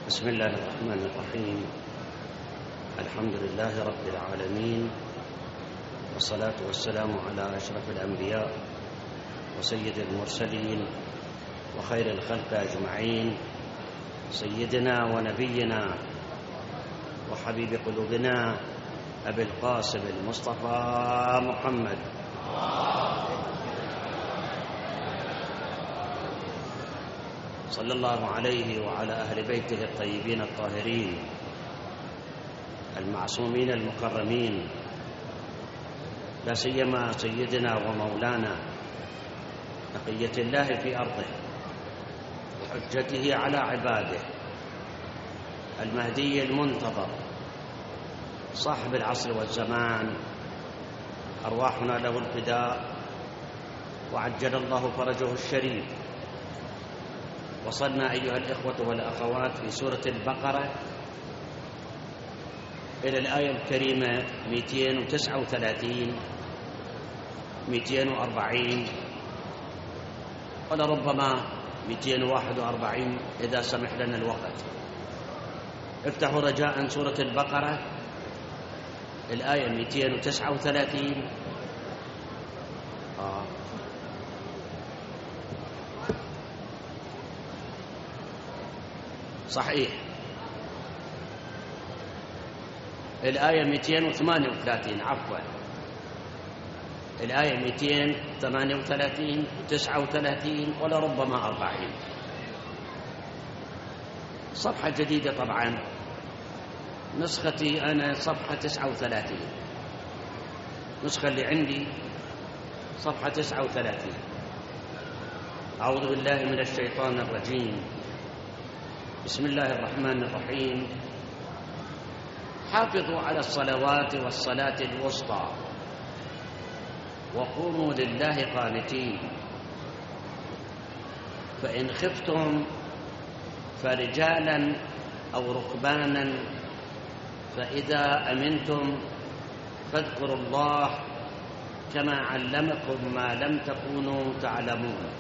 بسم الله الرحمن الرحيم. الحمد لله رب العالمين، والصلاة والسلام على أشرف الأنبياء وسيد المرسلين وخير الخلق أجمعين، سيدنا ونبينا وحبيب قلوبنا أبي القاسم المصطفى محمد صلى الله عليه وعلى أهل بيته الطيبين الطاهرين المعصومين المكرمين، لا سيما سيدنا ومولانا بقية الله في أرضه وحجته على عباده، المهدي المنتظر صاحب العصر والزمان، أرواحنا له الفداء وعجل الله فرجه الشريف. وصلنا أيها الإخوة والأخوات في سورة البقرة إلى الآية الكريمة 239 240 ولربما 241 إذا سمح لنا الوقت. افتحوا رجاء سورة البقرة الآية 239. صحيح، الآية 238 عفوا، الآية 238 و39 ولربما 40. صفحة جديدة طبعا، نسختي أنا صفحة 39، النسخة اللي عندي صفحة 39. أعوذ بالله من الشيطان الرجيم، بسم الله الرحمن الرحيم. حافظوا على الصلوات والصلاة الوسطى وقوموا لله قانتين، فإن خفتم فرجالا أو ركبانا فإذا أمنتم فاذكروا الله كما علمكم ما لم تكونوا تعلمون.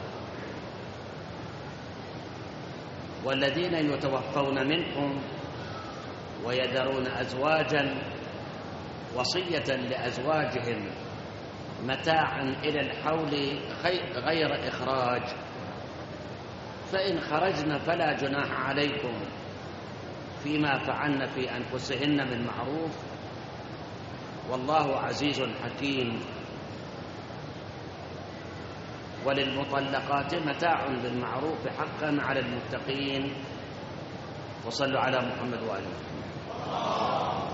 والذين يتوفون منكم ويذرون أزواجا وصية لأزواجهم متاعا إلى الحول غير إخراج، فإن خرجن فلا جناح عليكم فيما فعلن في أنفسهن من معروف، والله عزيز حكيم. وللمطلقات متاع بالمعروف حقا على المتقين. وصلوا على محمد وآله محمد.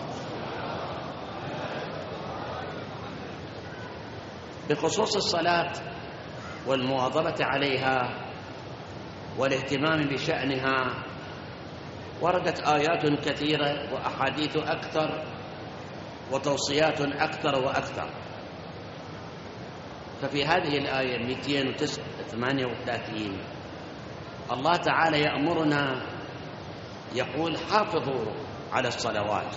بخصوص الصلاة والمواظبة عليها والاهتمام بشأنها وردت آيات كثيرة وأحاديث أكثر وتوصيات أكثر وأكثر. ففي هذه الآية 238 الله تعالى يأمرنا، يقول: حافظوا على الصلوات.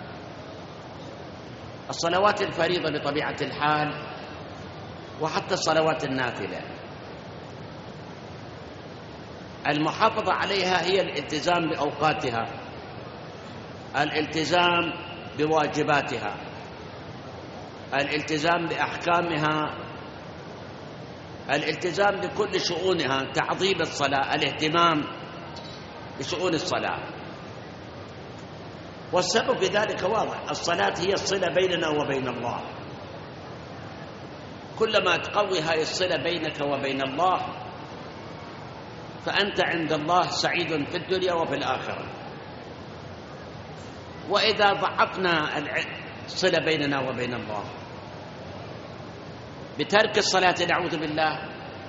الصلوات الفريضة بطبيعة الحال وحتى الصلوات النافلة، المحافظة عليها هي الالتزام بأوقاتها، الالتزام بواجباتها، الالتزام بأحكامها، الالتزام بكل شؤونها، تعظيم الصلاة، الاهتمام بشؤون الصلاة. والسبب في ذلك واضح، الصلاة هي الصلة بيننا وبين الله، كلما تقوي هذه الصلة بينك وبين الله فأنت عند الله سعيد في الدنيا وفي الآخرة. وإذا ضعفنا الصلة بيننا وبين الله بترك الصلاة نعوذ بالله،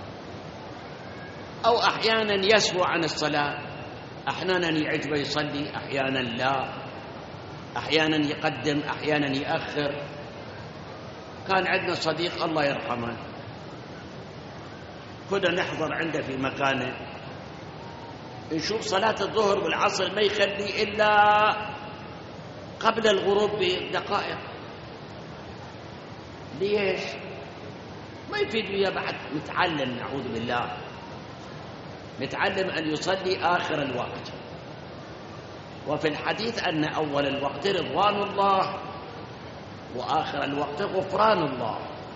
أو أحيانا يسهو عن الصلاة، أحيانا يعجبه يصلي، أحيانا لا، أحيانا يقدم، أحيانا يأخر. كان عندنا صديق الله يرحمه، كنا نحضر عنده في مكانه، نشوف صلاة الظهر والعصر ما يخلي إلا قبل الغروب بدقائق. ليش؟ ما يفيد وياه بعد متعلم نعوذ بالله، متعلم أن يصلي آخر الوقت، وفي الحديث أن أول الوقت رضوان الله وآخر الوقت غفران الله.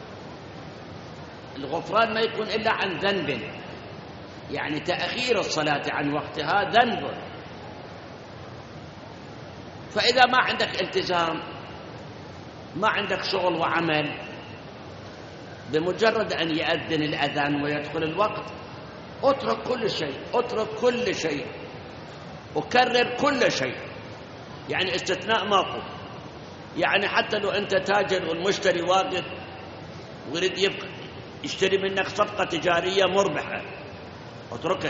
الغفران ما يكون إلا عن ذنب، يعني تأخير الصلاة عن وقتها ذنب. فإذا ما عندك التزام، ما عندك شغل وعمل، بمجرد أن يأذن الأذان ويدخل الوقت اترك كل شيء، اترك كل شيء وكرر كل شيء، يعني استثناء ماكو. يعني حتى لو أنت تاجر والمشتري واقف ويريد يشتري منك صفقة تجارية مربحة، اتركها،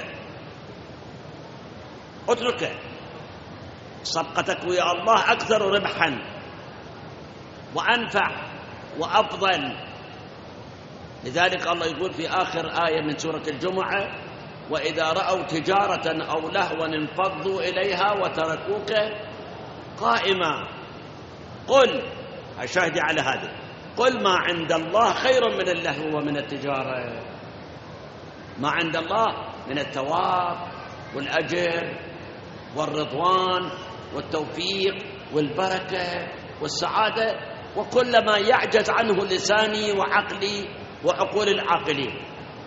اتركها. صفقتك ويا الله أكثر ربحا وأنفع وأفضل. لذلك الله يقول في آخر آية من سورة الجمعة: وإذا رأوا تجارة أو لهوا انفضوا إليها وتركوك قائما. قل، أشاهدي على هذا، قل ما عند الله خير من اللهو ومن التجارة. ما عند الله من الثواب والأجر والرضوان والتوفيق والبركة والسعادة، وكل ما يعجز عنه لساني وعقلي وعقول العاقلين.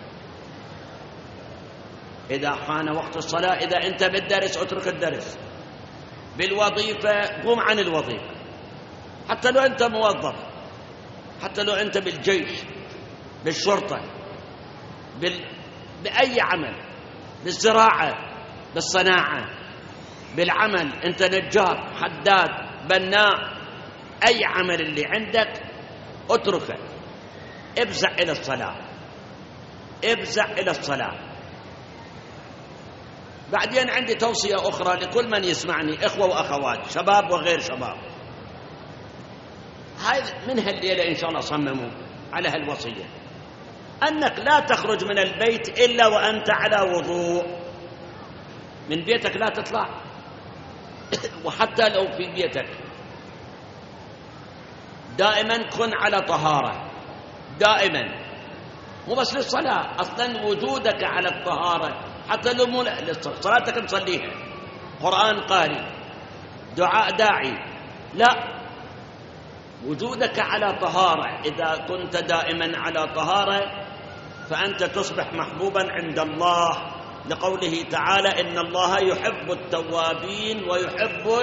إذا حان وقت الصلاة، إذا أنت بالدرس اترك الدرس، بالوظيفة قم عن الوظيفة، حتى لو أنت موظف، حتى لو أنت بالجيش، بالشرطة، بأي عمل، بالزراعة، بالصناعة، بالعمل، أنت نجار، حداد، بناء، أي عمل اللي عندك اتركه، ابزع إلى الصلاة، ابزع إلى الصلاة. بعدين عندي توصية أخرى لكل من يسمعني، إخوة وأخوات، شباب وغير شباب. هاي من هالليلة إن شاء الله صمموا على هالوصية، أنك لا تخرج من البيت إلا وأنت على وضوء. من بيتك لا تطلع وحتى لو في بيتك دائما كن على طهارة، دائما، مو بس للصلاة، أصلا وجودك على الطهارة، حتى لو مو صلاتك نصليها، قرآن قاري، دعاء داعي، لا، وجودك على طهارة. إذا كنت دائما على طهارة فأنت تصبح محبوبا عند الله، لقوله تعالى: إن الله يحب التوابين ويحب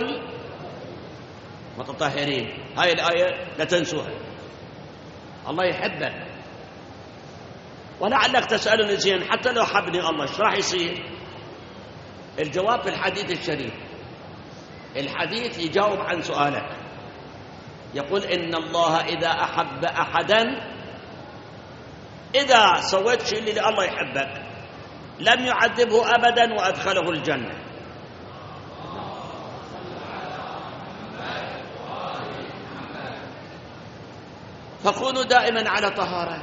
المتطهرين. هاي الآية لا تنسوها، الله يحبك. ولعلك تسألني زين، حتى لو حبني الله ايش راح يصير؟ الجواب في الحديث الشريف. الحديث يجاوب عن سؤالك، يقول: إن الله إذا أحب أحدا، إذا سويت شيء اللي الله يحبك، لم يعذبه أبدا وأدخله الجنة. فكونوا دائما على طهارة.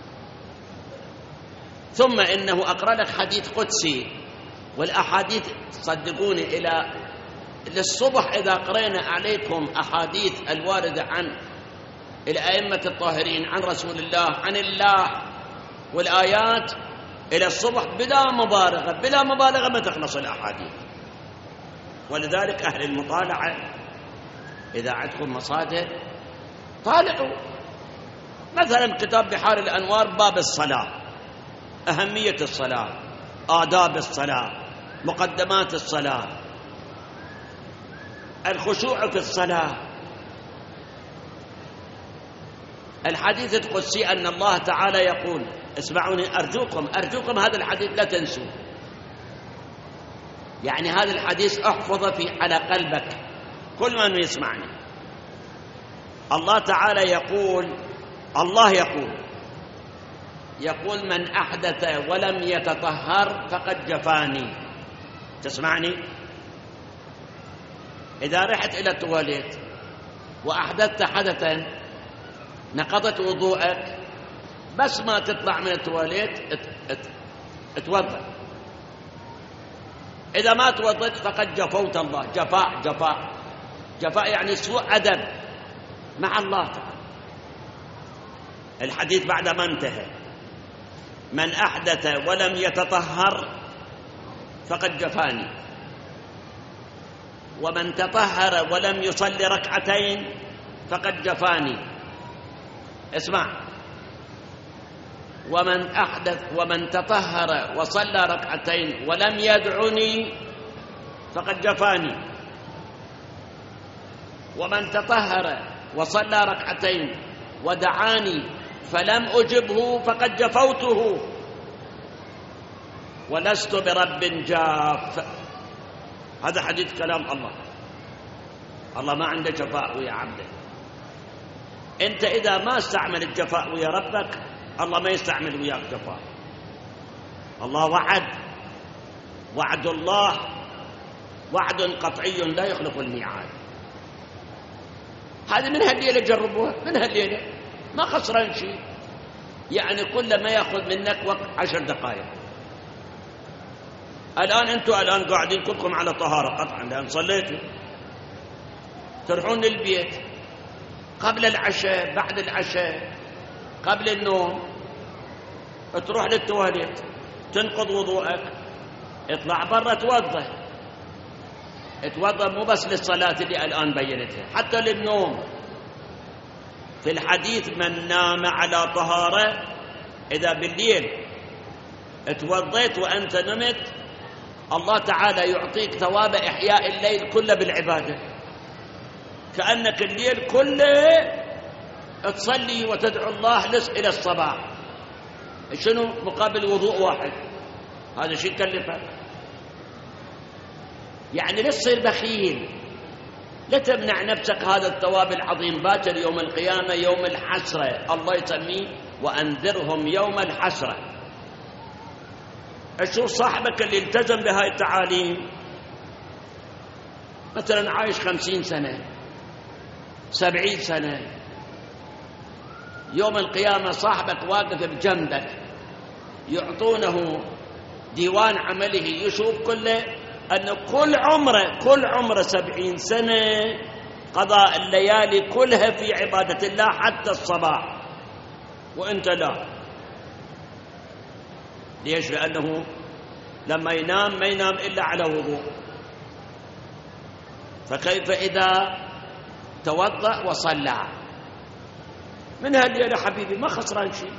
ثم إنه أقرأ لك حديث قدسي، والأحاديث صدقوني إلى للصبح إذا قرأنا عليكم أحاديث الواردة عن الأئمة الطاهرين، عن رسول الله، عن الله، والآيات إلى الصبح بلا مبالغة، بلا مبالغة ما تخلص الأحاديث. ولذلك أهل المطالعة إذا عندكم مصادر طالعوا، مثلا كتاب بحار الأنوار، باب الصلاة، أهمية الصلاة، آداب الصلاة، مقدمات الصلاة، الخشوع في الصلاة. الحديث القدسي أن الله تعالى يقول، اسمعوني أرجوكم هذا الحديث لا تنسوا، يعني هذا الحديث احفظه على قلبك كل من يسمعني. الله تعالى يقول، الله يقول: من أحدث ولم يتطهر فقد جفاني. تسمعني؟ إذا رحت إلى التواليت وأحدثت حدثا نقضت وضوءك، بس ما تطلع من التواليت اتوضأ. إذا ما توضأت فقد جفوت الله. جفاء يعني سوء أدب مع الله تعالى. الحديث بعد ما انتهى: من أحدث ولم يتطهر فقد جفاني. ومن تطهر ولم يصلي ركعتين فقد جفاني. اسمع، ومن تطهر وصلى ركعتين ولم يدعني فقد جفاني، ومن تطهر وصلى ركعتين ودعاني فلم أجبه فقد جفوته، ولست برب جاف. هذا حديث كلام الله. الله ما عنده جفاء ويا عبده. أنت إذا ما استعمل الجفاء ويا ربك، الله ما يستعمل وياك جفاء. الله وعد الله وعد قطعي لا يخلف الميعاد. هذه من هالليلة جربوها، من هالليلة ما خسران شيء. يعني كل ما يأخذ منك وقت 10 دقائق. الآن أنتم قاعدين كلكم على طهارة قطعا لأن صليتوا، تروحون للبيت قبل العشاء بعد العشاء قبل النوم، تروح للتواليت تنقض وضوءك، اطلع برا اتوضأ مو بس للصلاة اللي الآن بينتها، حتى للنوم. في الحديث من نام على طهارة، إذا بالليل اتوضيت وأنت نمت، الله تعالى يعطيك ثواب إحياء الليل كله بالعبادة، كأنك الليل كله تصلي وتدعو الله إلى الصباح. شنو مقابل وضوء واحد؟ هذا شيء يكلفك. يعني لا تصير بخيل، لا تمنع نفسك هذا الثواب العظيم. باكر يوم القيامة يوم الحسرة، الله يسميه وأنذرهم يوم الحسرة. أشوف صاحبك اللي التزم بهاي التعاليم، مثلا عايش 50 سنة 70 سنة، يوم القيامة صاحبك واقف بجنبك يعطونه ديوان عمله، يشوف كله أنه كل عمره 70 سنة قضى الليالي كلها في عبادة الله حتى الصباح، وأنت لا. ليش؟ لأنه لما ينام ما ينام إلا على وضوء. فكيف إذا توضأ وصلى؟ من هالليلة حبيبي ما خسران شيء.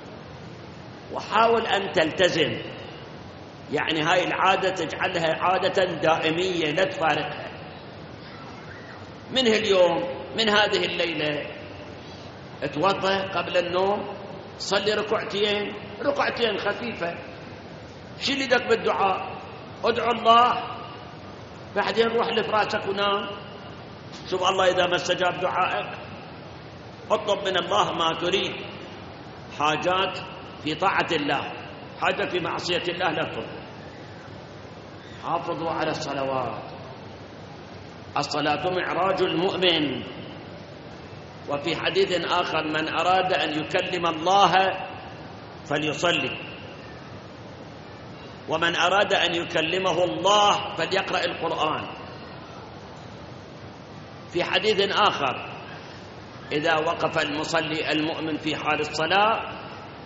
وحاول أن تلتزم، يعني هاي العادة تجعلها عادة دائمية لا تفارقها. من هاليوم، من هذه الليلة، اتوضأ قبل النوم، صلي ركعتين خفيفة، شيل يدك بالدعاء، ادعو الله، بعدين روح لفراشك ونام. شوف الله إذا ما استجاب دعائك، اطلب من الله ما تريد. حاجات في طاعة الله، حاجة في معصية الله لا تطلب. حافظوا على الصلوات، الصلاة معراج المؤمن. وفي حديث آخر من أراد أن يكلم الله فليصلي، ومن أراد أن يكلمه الله فليقرأ القرآن. في حديث آخر إذا وقف المصلي المؤمن في حال الصلاة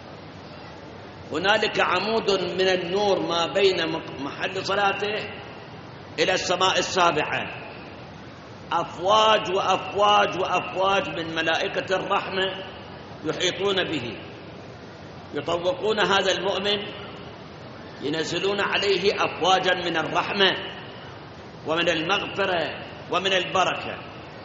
هنالك عمود من النور ما بين محل صلاته إلى السماء السابعة، أفواج وأفواج وأفواج من ملائكة الرحمة يحيطون به، يطوقون هذا المؤمن، ينزلون عليه أفواجا من الرحمة ومن المغفرة ومن البركة.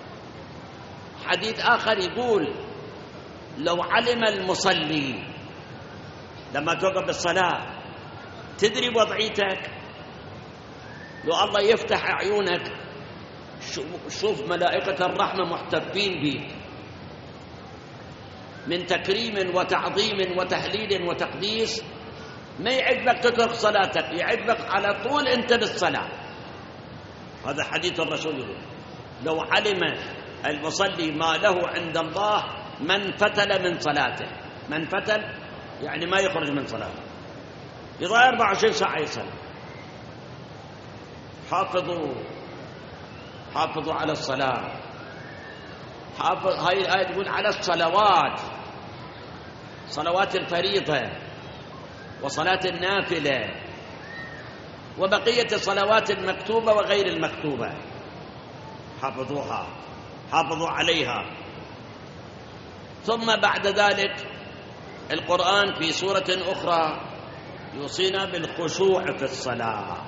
حديث آخر يقول لو علم المصلي لما توقف بالصلاة، تدري وضعيتك، لو الله يفتح عيونك شوف ملائكة الرحمة محتفين بك من تكريم وتعظيم وتهليل وتقديس، ما يعجبك تترك صلاتك، يعجبك على طول أنت بالصلاة. هذا حديث الرسول يقول لو علم المصلي ما له عند الله من فتل من صلاته. من فتل يعني ما يخرج من صلاته، يضيع 24 ساعة يصلي. حافظوا على الصلاة. هاي الآية تقول على الصلوات، صلوات الفريضة وصلاة النافلة وبقية الصلوات المكتوبة وغير المكتوبة. حافظوها، حافظوا عليها. ثم بعد ذلك القرآن في سورة أخرى يوصينا بالخشوع في الصلاة.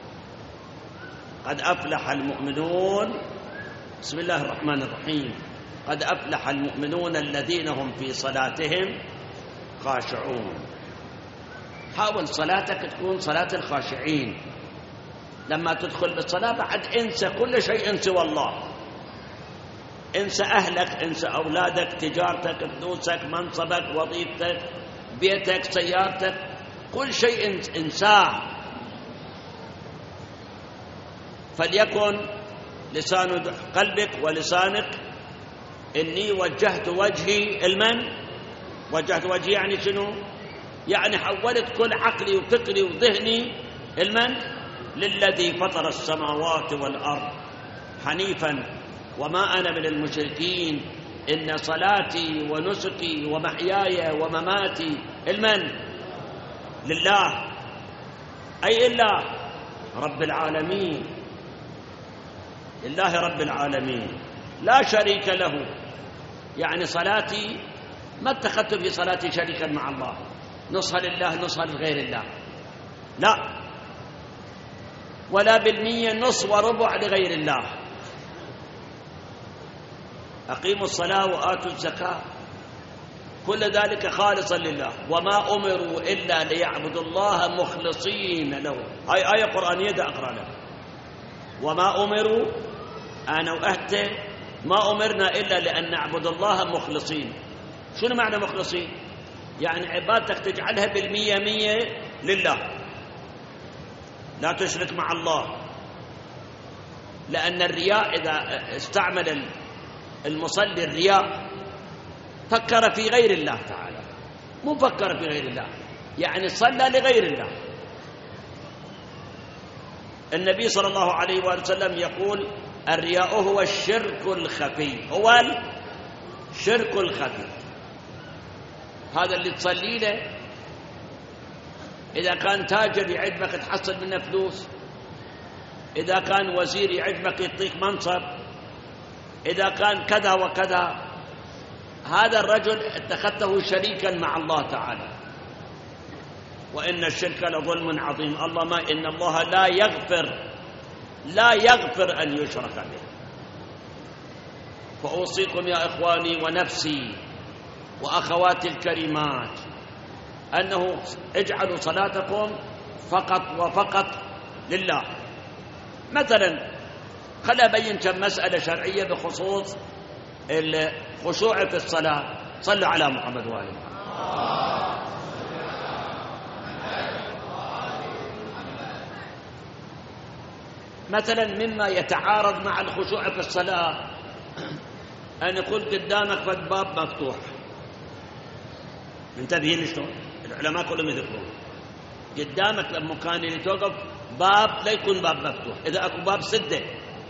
قد أفلح المؤمنون، بسم الله الرحمن الرحيم، قد أفلح المؤمنون الذين هم في صلاتهم خاشعون. حاول صلاتك تكون صلاة الخاشعين. لما تدخل بالصلاة بعد انسى كل شيء سوى الله، انسى أهلك، انسى أولادك، تجارتك، فلوسك، منصبك، وظيفتك، بيتك، سيارتك، كل شيء انساه. فليكن لسان قلبك ولسانك إني وجهت وجهي المن، وجهت وجهي يعني شنو؟ يعني حولت كل عقلي وفكري وذهني المن للذي فطر السماوات والأرض حنيفا وما أنا من المشركين، إن صلاتي ونسكي ومحياي ومماتي المن لله، أي إلا رب العالمين، لله رب العالمين لا شريك له. يعني صلاتي ما اتخذت في صلاتي شريكا مع الله، نصها لله نصها لغير الله، لا، ولا بالمية نص وربع لغير الله. أقيموا الصلاة وآتوا الزكاة، كل ذلك خالصا لله. وما أمروا إلا ليعبدوا الله مخلصين له. هاي آية قرآنية دا أقرأ لك. وما أمروا، أنا وأهته ما أمرنا إلا لأن نعبد الله مخلصين. شنو معنى مخلصين؟ يعني عبادتك تجعلها بالمية مية لله، لا تشرك مع الله. لأن الرياء إذا استعمل المصلي الرياء فكر في غير الله تعالى، مو فكر في غير الله، يعني صلى لغير الله. النبي صلى الله عليه وآله وسلم يقول الرياء هو الشرك الخفي، هو الشرك الخفي. هذا اللي تصلي له إذا كان تاجر يعجبك تحصل منه فلوس، إذا كان وزير يعجبك يعطيك منصب، إذا كان كذا وكذا، هذا الرجل اتخذته شريكا مع الله تعالى. وإن الشرك لظلم عظيم. الله ما إن الله لا يغفر أن يشرك به. فأوصيكم يا إخواني ونفسي وأخواتي الكريمات أنه اجعلوا صلاتكم فقط وفقط لله. مثلا خليني أبين كم مسألة شرعية بخصوص الخشوع في الصلاة. صلوا على محمد وآله محمد. مثلا مما يتعارض مع الخشوع في الصلاة أن يقول قدامك فد باب مفتوح. انتبهين شلون العلماء كلهم يذكرون قدامك لما كان اللي توقف باب لا يكون باب مفتوح، إذا أكو باب سده.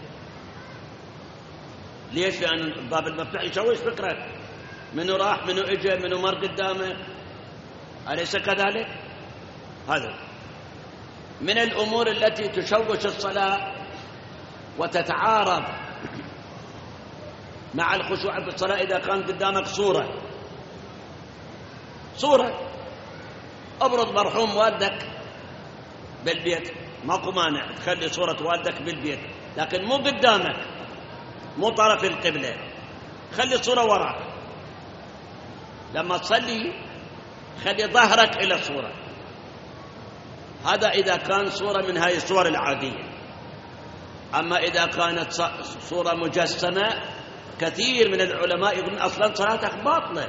ليش؟ لأن الباب المفتوح يشوش فكرك، منو راح منو اجى منو مر قدامه، أليس كذلك؟ هذا من الأمور التي تشوش الصلاة وتتعارض مع الخشوع في الصلاة. إذا كان قدامك صورة أبرد مرحوم والدك بالبيت، ماكو مانع تخلي صورة والدك بالبيت، لكن مو قدامك، مو طرف القبلة، خلي صورة وراك. لما تصلي خلي ظهرك إلى الصورة. هذا إذا كان صورة من هاي الصور العادية. أما إذا كانت صورة مجسمة، كثير من العلماء يقولون أصلا صلاتك باطلة.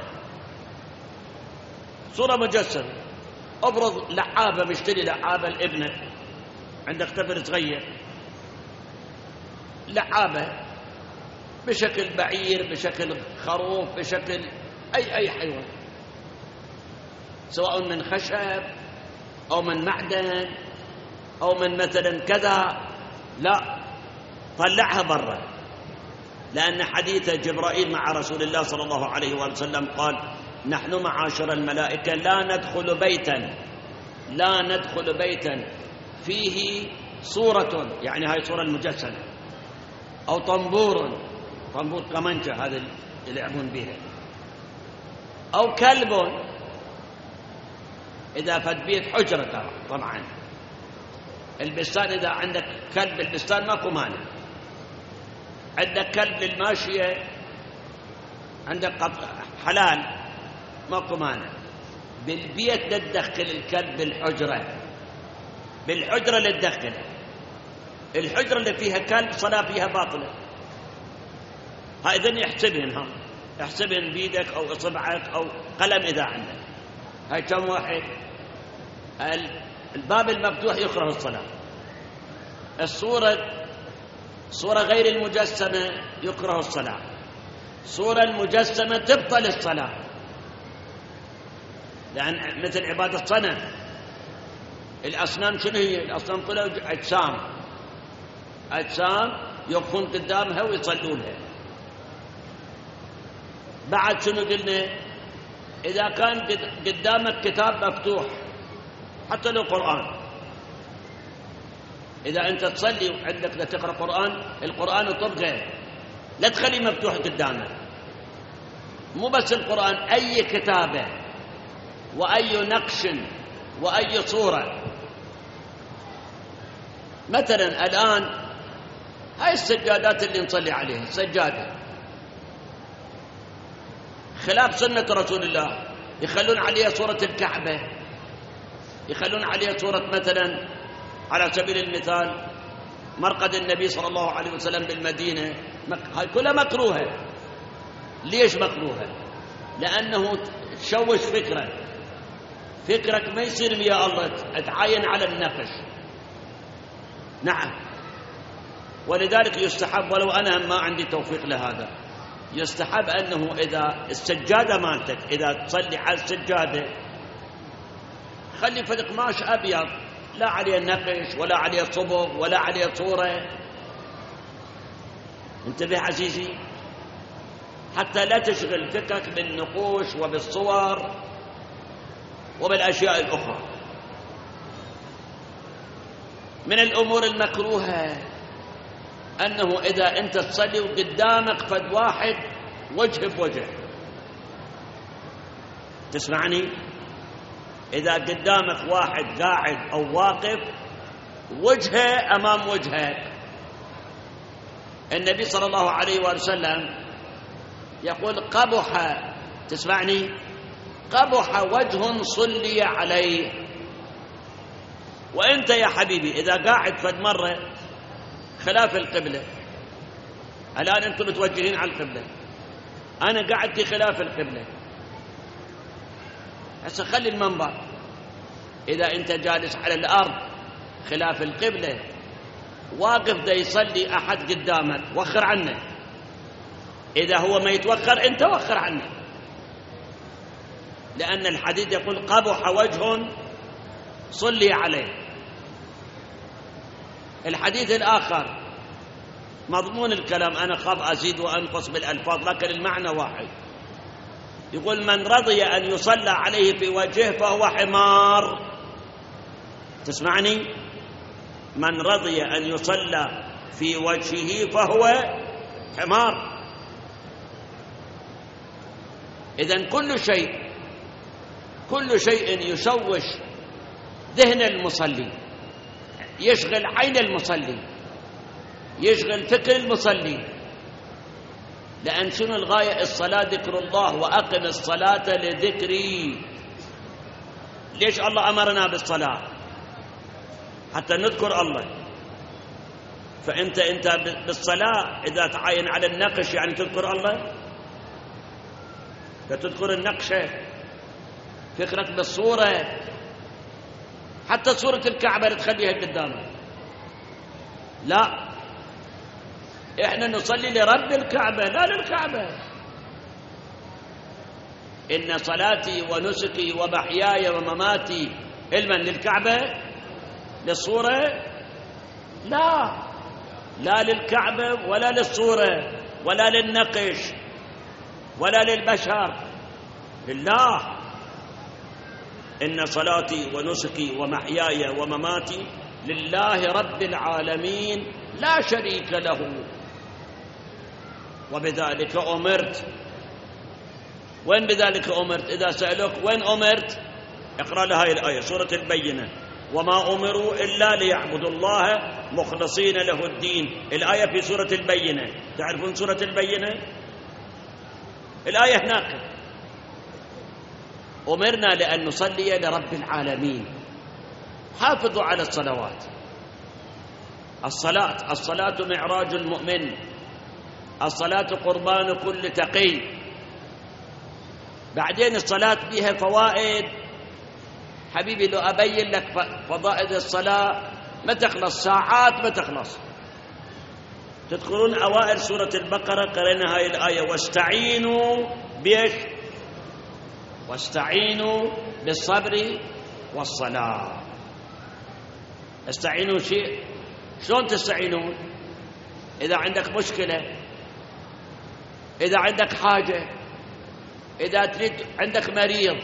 صورة مجسمة، أبرز لعابة، مشتري لعابة لابنك، عندك طفل صغير، لعابة بشكل بعير، بشكل خروف، بشكل أي حيوان، سواء من خشب أو من معدن أو من مثلا كذا، لا، طلعها برا. لأن حديث جبرائيل مع رسول الله صلى الله عليه وسلم قال نحن معاشر الملائكة لا ندخل بيتا فيه صورة، يعني هاي صورة المجسمة، أو طنبور كمانجة هذا اللي يلعبون بها، أو كلب. إذا فد بيت حجرة طبعا البستان، إذا عندك كلب البستان ماكو مانع، عندك كلب للماشية، عندك حلال ماكو مانع. بالبيت لا تدخل الكلب بالحجرة لا تدخله. الحجرة اللي فيها كلب صلاة فيها باطلة. هاي احسبهن بيدك أو إصبعك أو قلم إذا عندك. هاي كم واحد؟ الباب المفتوح يكره الصلاة، الصورة غير المجسمة يكره الصلاة، الصورة المجسمة تبطل الصلاة، لأن مثل عبادة الصنم. الأصنام شنو هي؟ الأصنام كلها أجسام يقفون قدامها ويصلونها. بعد شنو قلنا؟ إذا كان قدامك كتاب مفتوح حتى لو قرآن، إذا أنت تصلي وعندك تقرأ قرآن، القرآن طبقه لا تخليه مفتوح قدامك. مو بس القرآن، أي كتابة وأي نقش وأي صورة. مثلا الآن هاي السجادات اللي نصلي عليها، السجادة خلاف سنة رسول الله، يخلون عليها صورة الكعبة، يخلون عليها صورة مثلا على سبيل المثال مرقد النبي صلى الله عليه وسلم بالمدينة. هاي كلها مكروهة. ليش مكروهة؟ لأنه تشوش فكرك ما يصير يا الله تعاين على النقش. نعم، ولذلك يستحب، ولو أنا ما عندي توفيق لهذا، يستحب أنه إذا السجادة مالتك إذا تصلي على السجادة خلي فد قماش أبيض، لا عليه نقش ولا عليه صبغ ولا عليه صورة. انتبه عزيزي، حتى لا تشغل فكرك بالنقوش وبالصور وبالأشياء الأخرى. من الأمور المكروهة أنه إذا أنت تصلي وقدامك فد واحد وجه بوجه، تسمعني؟ إذا قدامك واحد قاعد أو واقف وجهه أمام وجهك، النبي صلى الله عليه وسلم يقول قبح، تسمعني؟ قبح وجه صلي عليه. وأنت يا حبيبي إذا قاعد فد مرة خلاف القبلة، الآن أنتم متوجهين على القبلة، أنا قاعد في خلاف القبلة، هسه خلي المنبر. إذا أنت جالس على الأرض خلاف القبلة واقف دا يصلي أحد قدامك، وخر عنه. إذا هو ما يتوخر أنت وخر عنه، لأن الحديث يقول قبح وجه صلي عليه. الحديث الآخر مضمون الكلام، أنا خاف أزيد وأنقص بالألفاظ لكن المعنى واحد، يقول من رضي أن يصلى عليه في وجهه فهو حمار. تسمعني؟ من رضي أن يصلى في وجهه فهو حمار. إذن كل شيء يشوش ذهن المصلي، يشغل عين المصلي، يشغل فكر المصلي. لأن شنو الغاية؟ الصلاة ذكر الله، وأقم الصلاة لذكري. ليش الله أمرنا بالصلاة؟ حتى نذكر الله. فأنت بالصلاة إذا تعاين على النقش يعني تذكر الله، فتذكر النقشة، فكرك بالصورة، حتى صورة الكعبة تخليها قدامك. لا، إحنا نصلي لرب الكعبة لا للكعبة. إن صلاتي ونسكي ومحياي ومماتي علما للكعبة، للصورة؟ لا للكعبة ولا للصورة ولا للنقش ولا للبشر، لله. إن صلاتي ونسكي ومحياي ومماتي لله رب العالمين لا شريك له وبذلك أمرت. وين بذلك أمرت؟ إذا سألوك وين أمرت اقرأ لها هذه الآية، سورة البينة: وما أمروا إلا ليعبدوا الله مخلصين له الدين. الآية في سورة البينة. تعرفون سورة البينة؟ الآية هناك: أمرنا لأن نصلي لرب العالمين. حافظوا على الصلوات. الصلاة معراج المؤمن، الصلاة قربان كل تقي. بعدين الصلاة فيها فوائد حبيبي، لو أبين لك فضائل الصلاة ما تخلص، ساعات ما تخلص. تدخلون أوائل سورة البقرة قرأنا هاي الآية: واستعينوا بيش؟ واستعينوا بالصبر والصلاة. استعينوا شيء، شلون تستعينون؟ إذا عندك مشكلة، إذا عندك حاجة، إذا تريد، عندك مريض،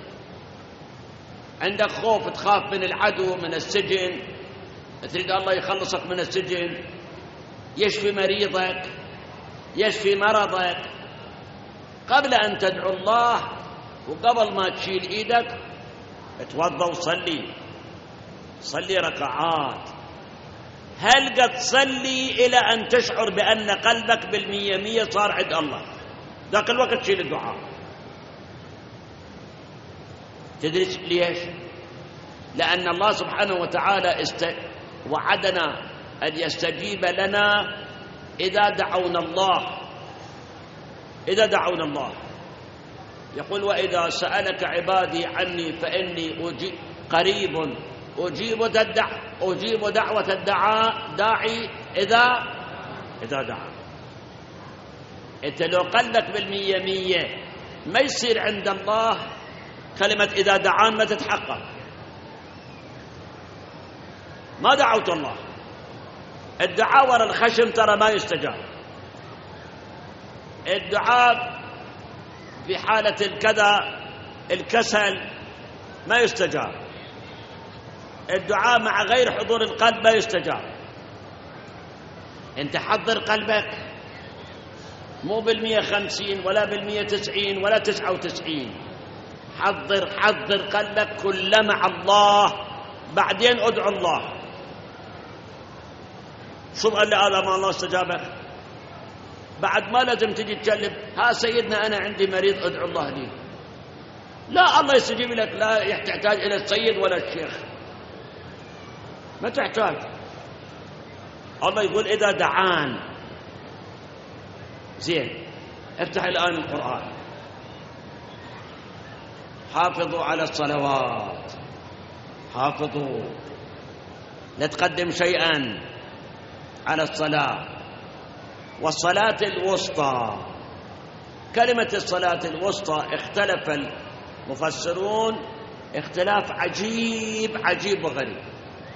عندك خوف، تخاف من العدو، من السجن، تريد الله يخلصك من السجن، يشفي مريضك، يشفي مرضك، قبل أن تدعو الله وقبل ما تشيل إيدك اتوضى وصلي، صلي ركعات. هل قد تصلي إلى أن تشعر بأن قلبك بالمية صار عند الله؟ ذاك الوقت تشيل الدعاء. تدري ليش؟ لأن الله سبحانه وتعالى وعدنا أن يستجيب لنا إذا دعونا الله. إذا دعونا الله يقول: وإذا سألك عبادي عني فإني قريب أجيب دعوة الداعي إذا دعا. أنت لو قلبك بالمية ما يصير عند الله كلمة إذا دعان ما تتحقق. ما دعوت الله. الدعاء ورا الخشم ترى ما يستجاب. الدعاء في حالة الكذا الكسل ما يستجاب. الدعاء مع غير حضور القلب ما يستجاب. انت حضر قلبك، مو بال150 ولا بال190 ولا 99. حضر قلبك كله مع الله، بعدين ادعو الله. شو قال لي هذا ما الله استجابك؟ بعد ما لازم تجي تكلم: ها سيدنا أنا عندي مريض ادعو الله لي. لا، الله يستجيب لك، لا تحتاج إلى السيد ولا الشيخ، ما تحتاج. الله يقول إذا دعان. زين، افتح الآن القرآن: حافظوا على الصلوات. حافظوا، لا تقدم شيئا على الصلاة. والصلاة الوسطى، كلمة الصلاة الوسطى اختلف المفسرون اختلاف عجيب وغريب،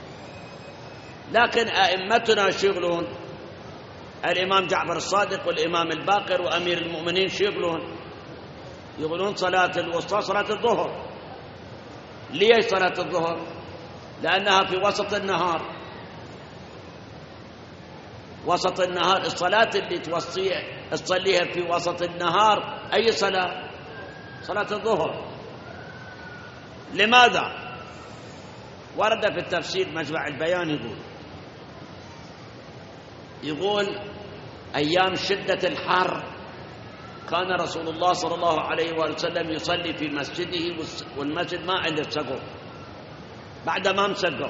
لكن أئمتنا شغلون، الإمام جعفر الصادق والإمام الباقر وأمير المؤمنين يقولون صلاة الوسطى صلاة الظهر. ليش صلاة الظهر؟ لأنها في وسط النهار. وسط النهار، الصلاة اللي تصليها في وسط النهار أي صلاة؟ صلاة الظهر. لماذا؟ ورد في التفسير مجمع البيان يقول أيام شدة الحر كان رسول الله صلى الله عليه وسلم يصلي في مسجده، والمسجد ما عنده سقف، بعد ما مسقف،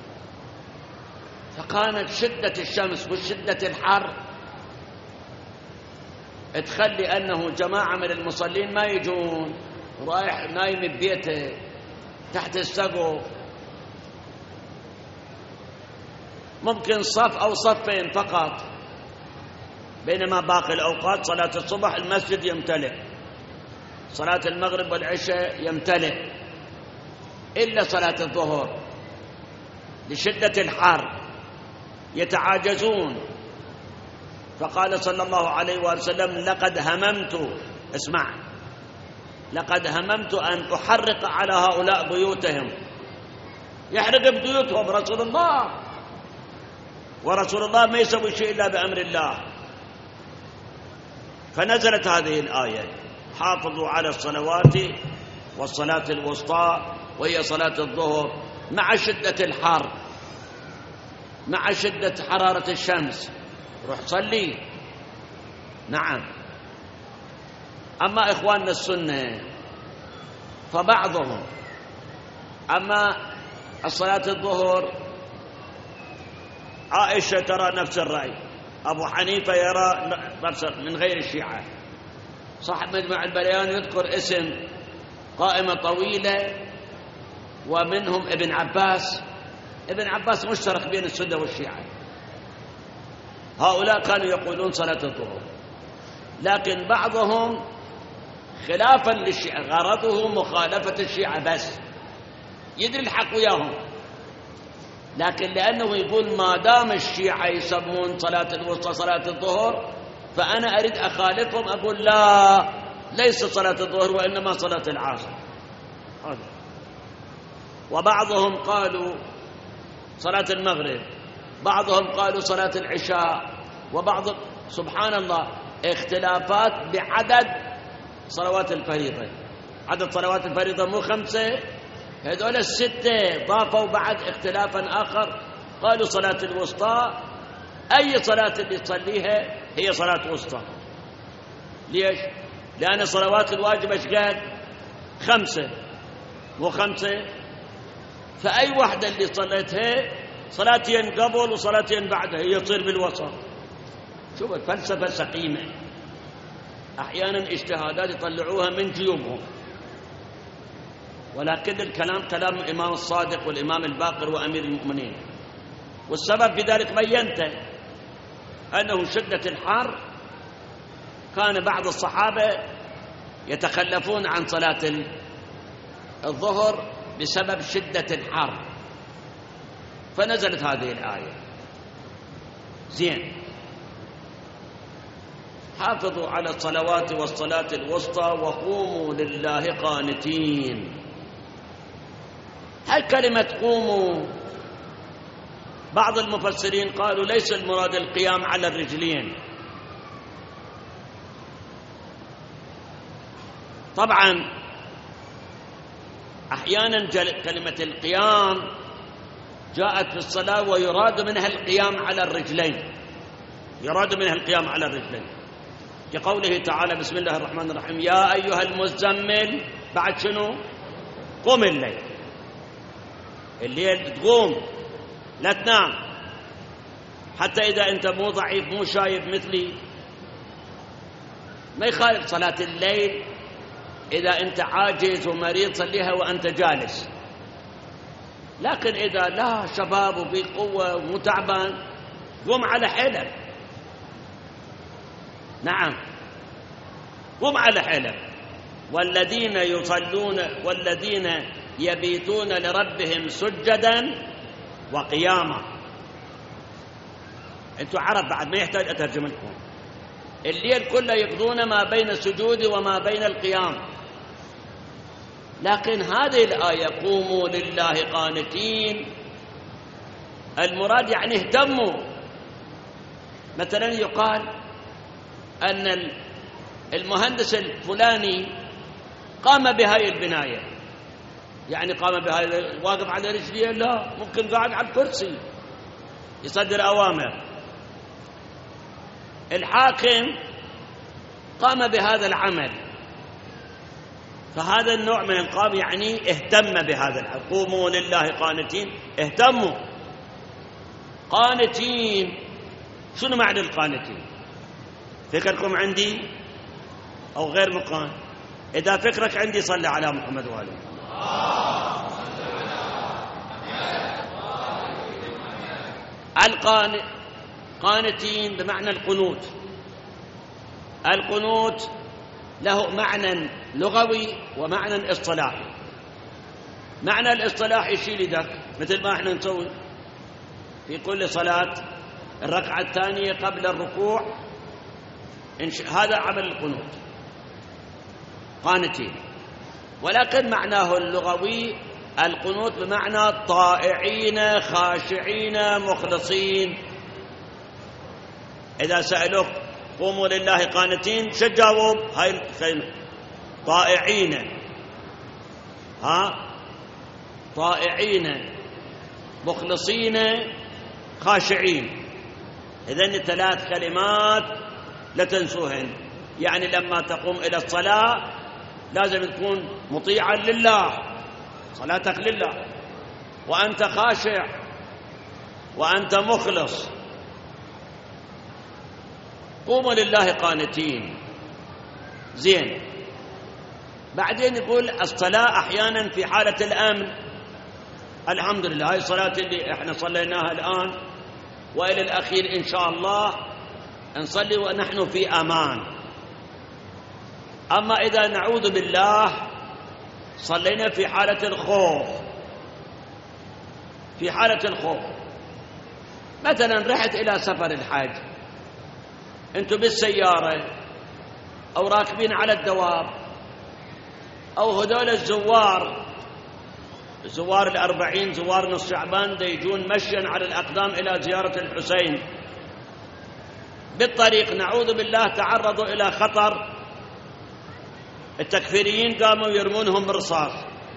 فكانت شدة الشمس وشدة الحر تخلي أنه جماعة من المصلين ما يجون، رايح نايم ببيته تحت السقف، ممكن صف أو صفين فقط، بينما باقي الأوقات صلاة الصبح المسجد يمتلئ، صلاة المغرب والعشاء يمتلئ، إلا صلاة الظهر لشدة الحر يتعاجزون. فقال صلى الله عليه وسلم: لقد هممت أن أحرق على هؤلاء بيوتهم. يحرق بيوتهم رسول الله، ورسول الله ما يسوي شيء إلا بأمر الله. فنزلت هذه الآية: حافظوا على الصلوات والصلاة الوسطى، وهي صلاة الظهر، مع شدة الحر، مع شدة حرارة الشمس، روح صلي. نعم. أما إخواننا السنة فبعضهم، أما الصلاة الظهر عائشة ترى نفس الرأي، أبو حنيفة يرى نفس من غير الشيعة. صاحب مجمع البريان يذكر اسم قائمة طويلة ومنهم ابن عباس. ابن عباس مشترك بين السنة والشيعة. هؤلاء كانوا يقولون صلاة الظهر، لكن بعضهم خلافا للشيعة، غرضه مخالفة الشيعة بس، يدري الحق وياهم، لكن لأنه يقول ما دام الشيعة يسمون صلاة الوسطى صلاة الظهر، فأنا أريد أخالفهم، أقول لا، ليس صلاة الظهر وإنما صلاة العصر. وبعضهم قالوا صلاة المغرب، بعضهم قالوا صلاة العشاء، وبعض، سبحان الله، اختلافات بعدد صلوات الفريضة. عدد صلوات الفريضة مو 5، هذول 6 ضافوا بعد اختلافا آخر، قالوا صلاة الوسطى أي صلاة اللي تصليها هي صلاة وسطى. ليش؟ لأن الصلوات الواجبة شقد 5 مو 5، فأي واحدة اللي صليتها صلاتين قبل وصلاتين بعدها هي تصير بالوسط. شوف الفلسفة سقيمة، أحيانا اجتهادات يطلعوها من جيوبهم، ولكن الكلام كلام الإمام الصادق والإمام الباقر وأمير المؤمنين. والسبب في ذلك بينته، أنه شدة الحر كان بعض الصحابة يتخلفون عن صلاة الظهر بسبب شدة الحر، فنزلت هذه الآية. زين، حافظوا على الصلوات والصلاة الوسطى وقوموا لله قانتين. هل كلمة قوموا بعض المفسرين قالوا ليس المراد القيام على الرجلين. طبعا أحيانا كلمة القيام جاءت في الصلاة ويراد منها القيام على الرجلين، يراد منها القيام على الرجلين، كقوله تعالى: بسم الله الرحمن الرحيم: يا أيها المزمل، بعد شنو؟ قم الليل تقوم، لا تنام، حتى إذا أنت مو ضعيف مو شايب مثلي ما يخالف صلاة الليل، إذا أنت عاجز ومريض صليها وأنت جالس، لكن إذا لا شباب وفي قوة ومتعبان قم على حيلك. نعم، قم على حيلك. والذين يصلون والذين يبيتون لربهم سجدا وقياما. انتوا عرب بعد، ما يحتاج أترجم لكم. الليل كله يقضون ما بين السجود وما بين القيام، لكن هذه الآية قوموا لله قانتين، المراد يعني اهتموا. مثلا يقال أن المهندس الفلاني قام بهاي البناية، يعني قام بهاي، واقف على رجليه؟ لا، ممكن قاعد على الكرسي يصدر أوامر. الحاكم قام بهذا العمل، فهذا النوع من القام يعني اهتم بهذا العمل. قوموا لله قانتين، اهتموا. قانتين، شنو معنى القانتين؟ فكركم عندي أو غير مقام؟ إذا فكرك عندي صلى على محمد وآله. قانتين بمعنى القنوت. القنوت له معنى لغوي ومعنى اصطلاحي. معنى الاصطلاح يشيل يدك، مثل ما احنا نسوي في كل صلاة الركعة الثانية قبل الركوع، هذا عمل القنوت، قانتين. ولكن معناه اللغوي القنوت بمعنى طائعين خاشعين مخلصين. إذا سألوك قوموا لله قانتين. شو جاوب؟ هاي الكلمة طائعين، طائعين مخلصين خاشعين. إذن 3 كلمات لا تنسوهن. يعني لما تقوم إلى الصلاة لازم تكون مطيعا لله، صلاتك لله، وأنت خاشع، وأنت مخلص. قوموا لله قانتين. زين. بعدين يقول الصلاة أحيانا في حالة الأمن. الحمد لله، هاي الصلاة اللي احنا صليناها الآن وإلى الأخير إن شاء الله نصلي ونحن في أمان. أما إذا نعوذ بالله صلينا في حالة الخوف، في حالة الخوف، مثلا رحت إلى سفر الحج، أنتم بالسيارة أو راكبين على الدواب، أو هذول زوار 40 زوار نص شعبان يجون مشيا على الأقدام إلى زيارة الحسين، بالطريق نعوذ بالله تعرضوا إلى خطر، التكفيريين قاموا يرمونهم بالرصاص.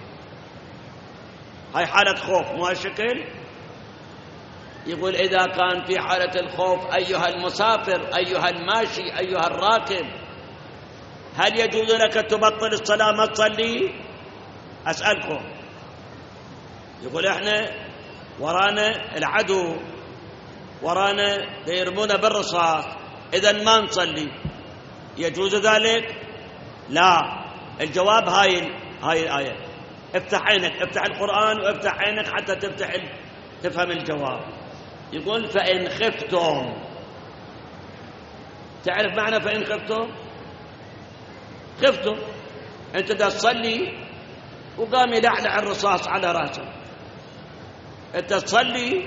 هاي حالة خوف، مو هالشكل؟ يقول إذا كان في حالة الخوف أيها المسافر، أيها الماشي، أيها الراكب، هل يجوز لك تبطل الصلاة ما تصلي؟ أسألكم. يقول إحنا ورانا العدو، ورانا يرمونا بالرصاص، إذن ما نصلي، يجوز ذلك؟ لا. الجواب هاي الآية. افتح عينك، افتح القرآن وافتح عينك حتى تفهم الجواب. يقول فإن خفتم. تعرف معنى فإن خفتم؟ خفتم أنت دا تصلي وقام يلعلع الرصاص على راسك، أنت تصلي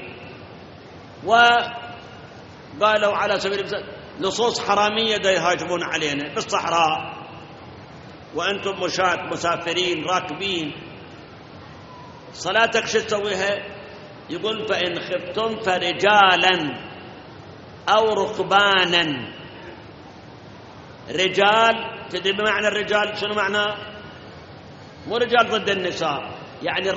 وقالوا على سبيل المثال لصوص حرامية دا يهاجمون علينا بالصحراء، وأنتم مشاة مسافرين راكبين، صلاتك شو تسويها؟ يقول فإن خفتم فرجالا أو ركبانا. رجال، تدري بمعنى الرجال شنو معناه؟ مو رجال ضد النساء، يعني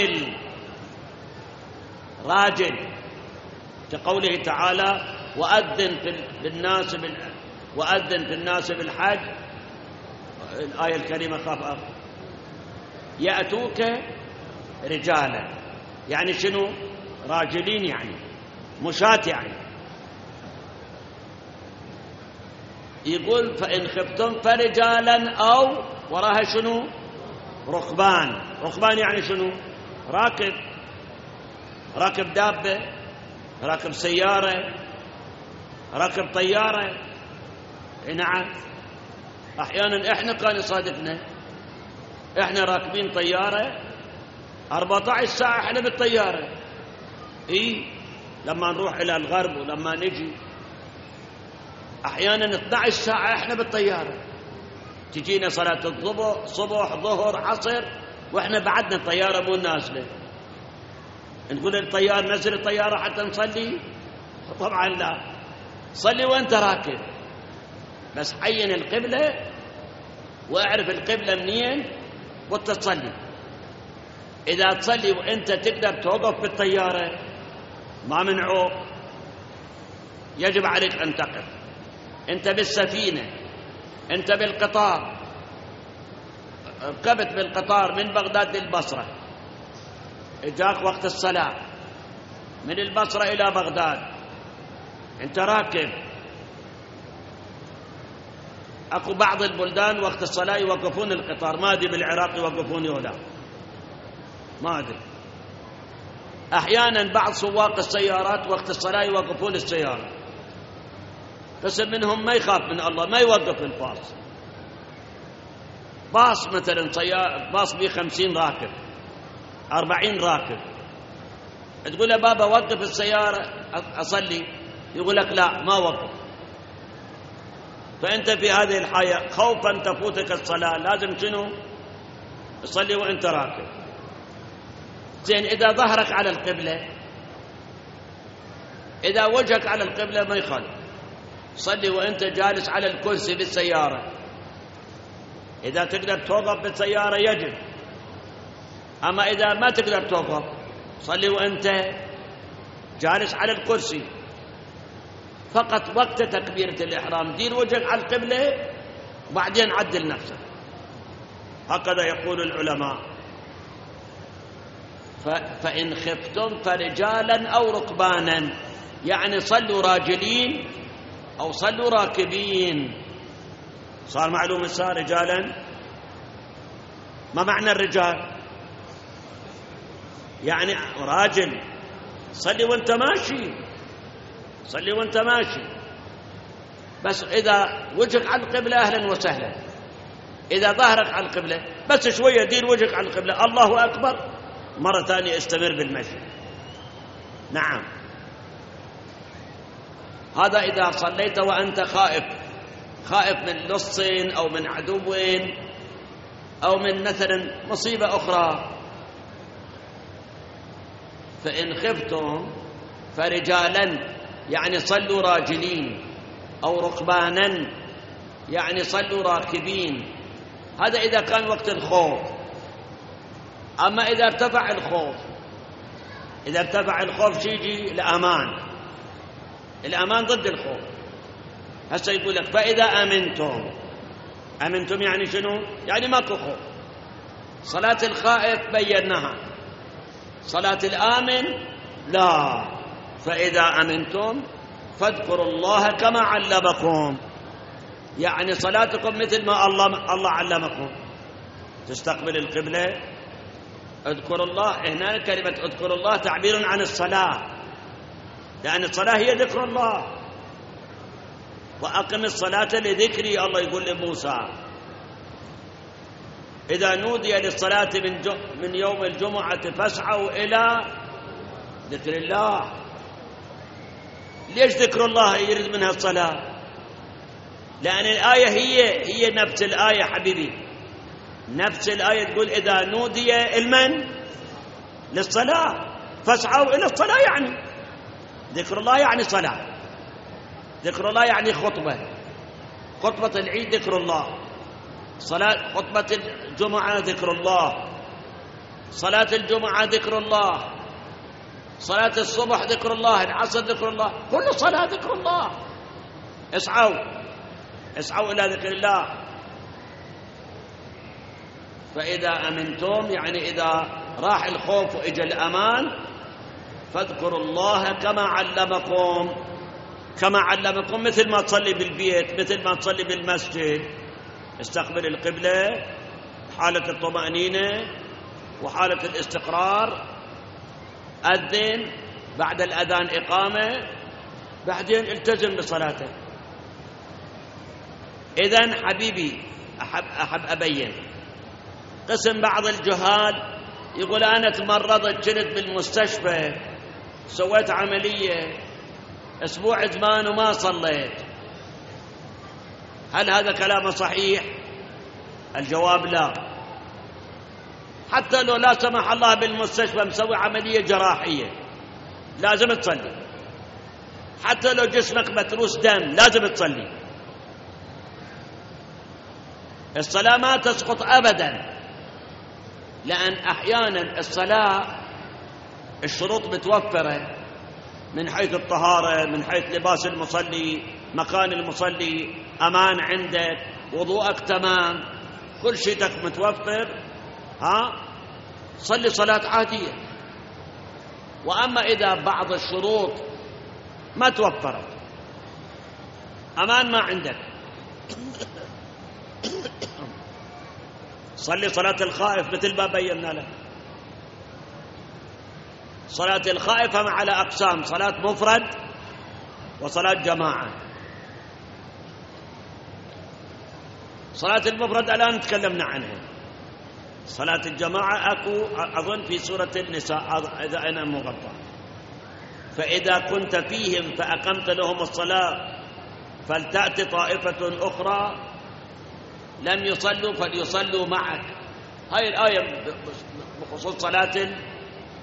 راجل كقوله تعالى وأذن في الناس بالحج. الآية الكريمة خاف يأتوك رجالا، يعني شنو؟ راجلين، يعني مشاة. يعني يقول فإن خفتم فرجالا أو وراها شنو؟ ركبان يعني شنو؟ راكب دابة، راكب سيارة، راكب طيارة. نعم، أحيانا إحنا كان يصادفنا إحنا راكبين طيارة 14 ساعة إحنا بالطيارة. لما نروح إلى الغرب ولما نجي أحيانا 12 ساعة إحنا بالطيارة، تجينا صلاة الصبح، ظهر، عصر، وإحنا بعدنا الطيارة مو نازلة. نقول للطيار نزل الطيارة حتى نصلي؟ طبعا لا، صلي وأنت راكب، بس عين القبلة واعرف القبلة منين وتصلي. إذا تصلي وأنت تقدر توقف بالطيارة ما منعوك، يجب عليك أن تقف. أنت بالسفينة، أنت بالقطار، ركبت بالقطار من بغداد للبصرة، إجاك وقت الصلاة من البصرة إلى بغداد، أنت راكب. أكو بعض البلدان وقت الصلاة يوقفون القطار، ما أدري بالعراق يوقفون ولا ما أدري. أحيانا بعض سواق السيارات وقت الصلاة يوقفون السيارة، قسم منهم ما يخاف من الله ما يوقف الباص. باص مثلا باص بيه 50 راكب 40 راكب، تقول له بابا وقف السيارة أصلي، يقول لك لا ما وقف. فأنت في هذه الحياة خوفا تفوتك الصلاة لازم شنو؟ تصلي وأنت راكب. زين، إذا ظهرك على القبلة، إذا وجهك على القبلة ما يخالف، صلي وأنت جالس على الكرسي بالسيارة. إذا تقدر توقف بالسيارة يجب، أما إذا ما تقدر توقف صلي وأنت جالس على الكرسي. فقط وقت تكبيرة الإحرام دير وجهك على القبلة وبعدين عدل نفسك، هكذا يقول العلماء. فإن خفتم فرجالا أو ركبانا، يعني صلوا راجلين أو صلوا راكبين. صار معلوم صار رجالا. ما معنى الرجال؟ يعني راجل صلي وانت ماشي، صلي وانت ماشي، بس إذا وجهك على القبلة أهلا وسهلا. إذا ظهرك على القبلة بس شوية دير وجهك على القبلة، الله أكبر، مرة ثانية استمر بالمشي. نعم، هذا إذا صليت وأنت خائف من لص أو من عدو أو من مثلا مصيبة أخرى. فإن خفتم فرجالا يعني صلوا راجلين، أو ركبانا يعني صلوا راكبين. هذا إذا كان وقت الخوف. أما إذا ارتفع الخوف، إذا ارتفع الخوف يجي الأمان ضد الخوف. هسه يقول لك فإذا أمنتم يعني شنو؟ يعني ماكو خوف. صلاة الخائف بيناها، صلاة الآمن لا. فإذا أمنتم فاذكروا الله كما علمكم، يعني صلاتكم مثل ما الله علمكم. تستقبل القبلة، اذكروا الله. هنا كلمة اذكروا الله تعبير عن الصلاة، لأن الصلاة هي ذكر الله. وأقم الصلاة لذكري، الله يقول لموسى إذا نودي للصلاة من يوم الجمعة فاسعوا إلى ذكر الله. ليش ذكر الله يريد منها الصلاة؟ لأن الآية هي نفس الآية حبيبي، نفس الآية تقول إذا نودي للصلاة فاسعوا إلى الصلاة، يعني ذكر الله يعني صلاة، ذكر الله يعني خطبة العيد ذكر الله، صلاة خطبة الجمعة ذكر الله، صلاة الجمعة ذكر الله، صلاة الصبح ذكر الله، العصر ذكر الله، كل صلاة ذكر الله. اسعوا إلى ذكر الله. فإذا أمنتم يعني إذا راح الخوف وإجا الأمان فاذكروا الله كما علمكم، مثل ما تصلي بالبيت، مثل ما تصلي بالمسجد. استقبل القبلة، حالة الطمأنينة وحالة الاستقرار، أذن، بعد الأذان إقامة، بعدين التزم بصلاتك. إذن حبيبي أحب أبين، قسم بعض الجهال يقول أنا تمرضت كنت بالمستشفى سويت عملية أسبوع زمان وما صليت، هل هذا كلام صحيح؟ الجواب لا. حتى لو لا سمح الله بالمستشفى مسوي عملية جراحية لازم تصلي، حتى لو جسمك متروس دم لازم تصلي. الصلاة ما تسقط أبدا، لأن أحيانا الصلاة الشروط متوفرة من حيث الطهارة، من حيث لباس المصلي، مكان المصلي، أمان عندك، وضوءك تمام، كل شيء متوفر، صلي صلاة عادية. وأما إذا بعض الشروط ما توفرت، أمان ما عندك، صلي صلاة الخائف مثل ما بينا لك. صلاة الخائف على أقسام، صلاة مفرد وصلاة جماعة. صلاة المفرد الآن تكلمنا عنها، صلاة الجماعة أكو أظن في سورة النساء إذا أنا مغطى. فإذا كنت فيهم فأقمت لهم الصلاة فلتأتي طائفة أخرى لم يصلوا فليصلوا معك. هاي الآية بخصوص صلاة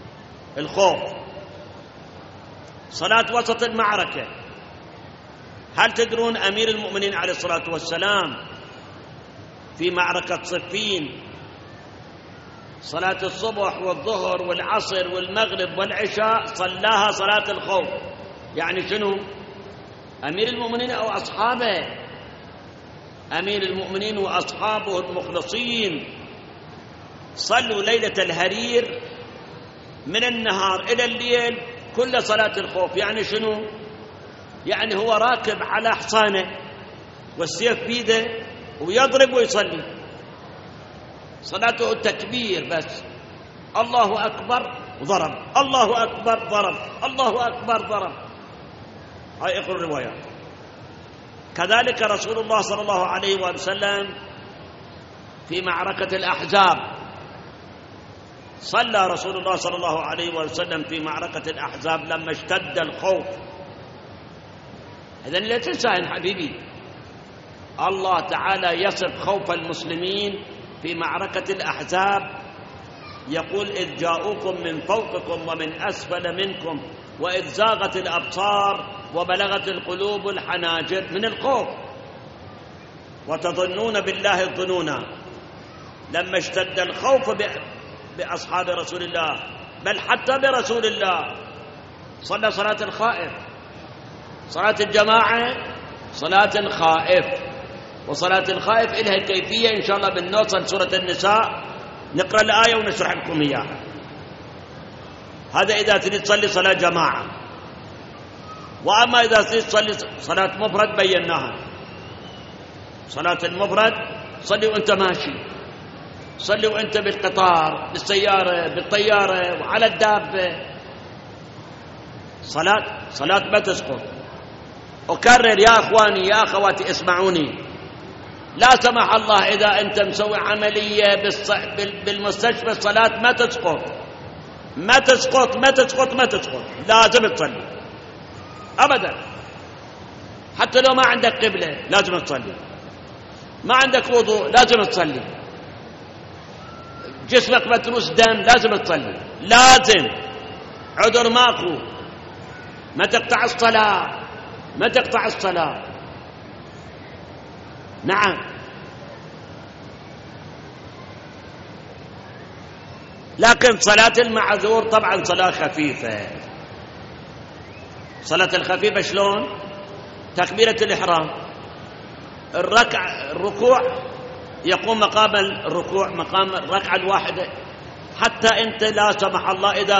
الخوف. صلاة وسط المعركة، هل تدرون أمير المؤمنين عليه الصلاة والسلام في معركة صفين صلاة الصبح والظهر والعصر والمغرب والعشاء صلاها صلاة الخوف؟ يعني شنو؟ أمير المؤمنين أو أصحابه؟ أمير المؤمنين وأصحابه المخلصين صلوا ليلة الهرير من النهار إلى الليل كل صلاة الخوف. يعني شنو؟ يعني هو راكب على حصانه والسيف بيده ويضرب ويصلي، صلاته التكبير بس، الله أكبر ضرب، الله أكبر ضرب، الله أكبر ضرب. هاي اقرأ الروايات. كذلك رسول الله صلى الله عليه وسلم في معركة الأحزاب صلى رسول الله صلى الله عليه وسلم في معركة الأحزاب لما اشتد الخوف. إذن لا تنسى حبيبي، الله تعالى يصف خوف المسلمين في معركة الأحزاب، يقول إذ جاءوكم من فوقكم ومن أسفل منكم وإذ زاغت الأبصار وبلغت القلوب الحناجر من الخوف وتظنون بالله الظنونا. لما اشتد الخوف بأصحاب رسول الله بل حتى برسول الله صلى صلاة الخائف. صلاة الجماعة صلاة الخائف، وصلاة الخائف إلها كيفية إن شاء الله بنوصل سورة النساء نقرأ الآية ونشرح لكم إياها. هذا إذا تريد تصلي صلاة جماعة. وأما إذا تريد تصلي صلاة مفرد بيناها. صلاة المفرد صلي وأنت ماشي، صلي وأنت بالقطار بالسيارة بالطيارة وعلى الدابة. صلاة ما تسقط. أكرر يا أخواني يا أخواتي اسمعوني، لا سمح الله إذا أنت مسوي عملية بالمستشفى الصلاة ما تسقط، ما تسقط ما تسقط ما تسقط، لازم تصلي أبدا. حتى لو ما عندك قبلة لازم تصلي، ما عندك وضوء لازم تصلي، جسمك متروس دم لازم تصلي، لازم. عذر ماكو، ما تقطع الصلاة، ما تقطع الصلاة. نعم. لكن صلاة المعذور طبعا صلاة خفيفة. صلاة الخفيفة شلون؟ تكبيرة الإحرام، الركوع يقوم مقام الركوع مقام الركعة الواحدة. حتى أنت لا سمح الله إذا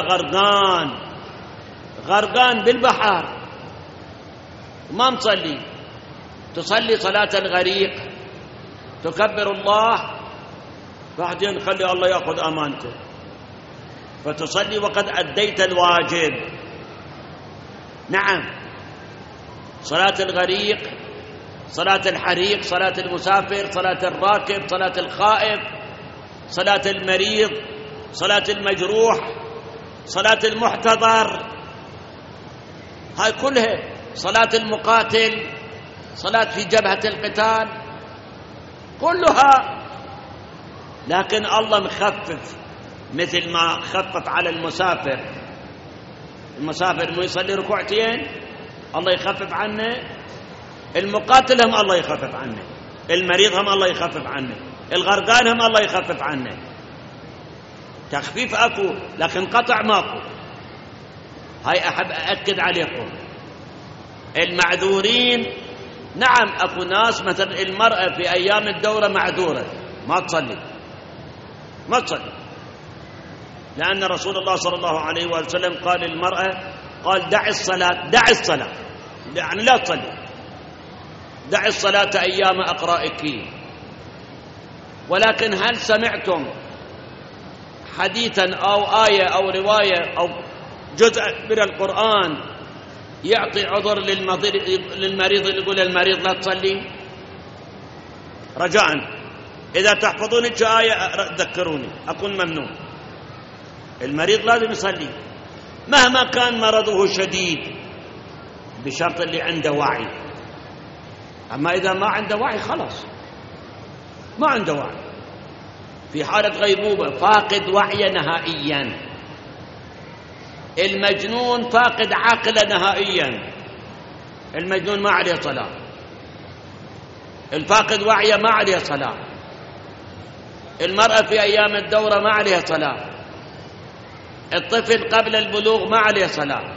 غرقان بالبحر ما مصلي، تصلي صلاة الغريق، تكبر الله، بعدين خلي الله يأخذ أمانته، فتصلي وقد أديت الواجب. نعم. صلاة الغريق، صلاة الحريق، صلاة المسافر، صلاة الراكب، صلاة الخائف، صلاة المريض، صلاة المجروح، صلاة المحتضر، هاي كلها. صلاة المقاتل، صلاة في جبهة القتال، كلها. لكن الله مخفف، مثل ما خفف على المسافر. المسافر مو يصلي ركوعتين الله يخفف عنه، المقاتل هم الله يخفف عنه، المريض هم الله يخفف عنه، الغرقان هم الله يخفف عنه. تخفيف أكو لكن قطع ماكو. هاي أحب أأكد عليكم. المعذورين نعم، أكو ناس مثلا المرأة في أيام الدورة معذورة ما تصلي، ما تصلي، لأن رسول الله صلى الله عليه وسلم قال للمرأة، قال دع الصلاة، دع الصلاة، يعني لا تصلي، دع الصلاة أيام أقرائك. ولكن هل سمعتم حديثا أو آية أو رواية أو جزء من القرآن يعطي عذر للمريض، يقول المريض لا تصلي؟ رجاء إذا تحفظون آية ذكروني، أكون ممنون. المريض لازم يصلي مهما كان مرضه شديد، بشرط اللي عنده وعي. أما إذا ما عنده وعي خلاص، ما عنده وعي، في حالة غيبوبة، فاقد وعي نهائيا. المجنون فاقد عقل نهائيا. المجنون ما عليه صلاة، الفاقد وعيه ما عليه صلاة، المرأة في أيام الدورة ما عليه صلاة، الطفل قبل البلوغ ما عليه صلاة.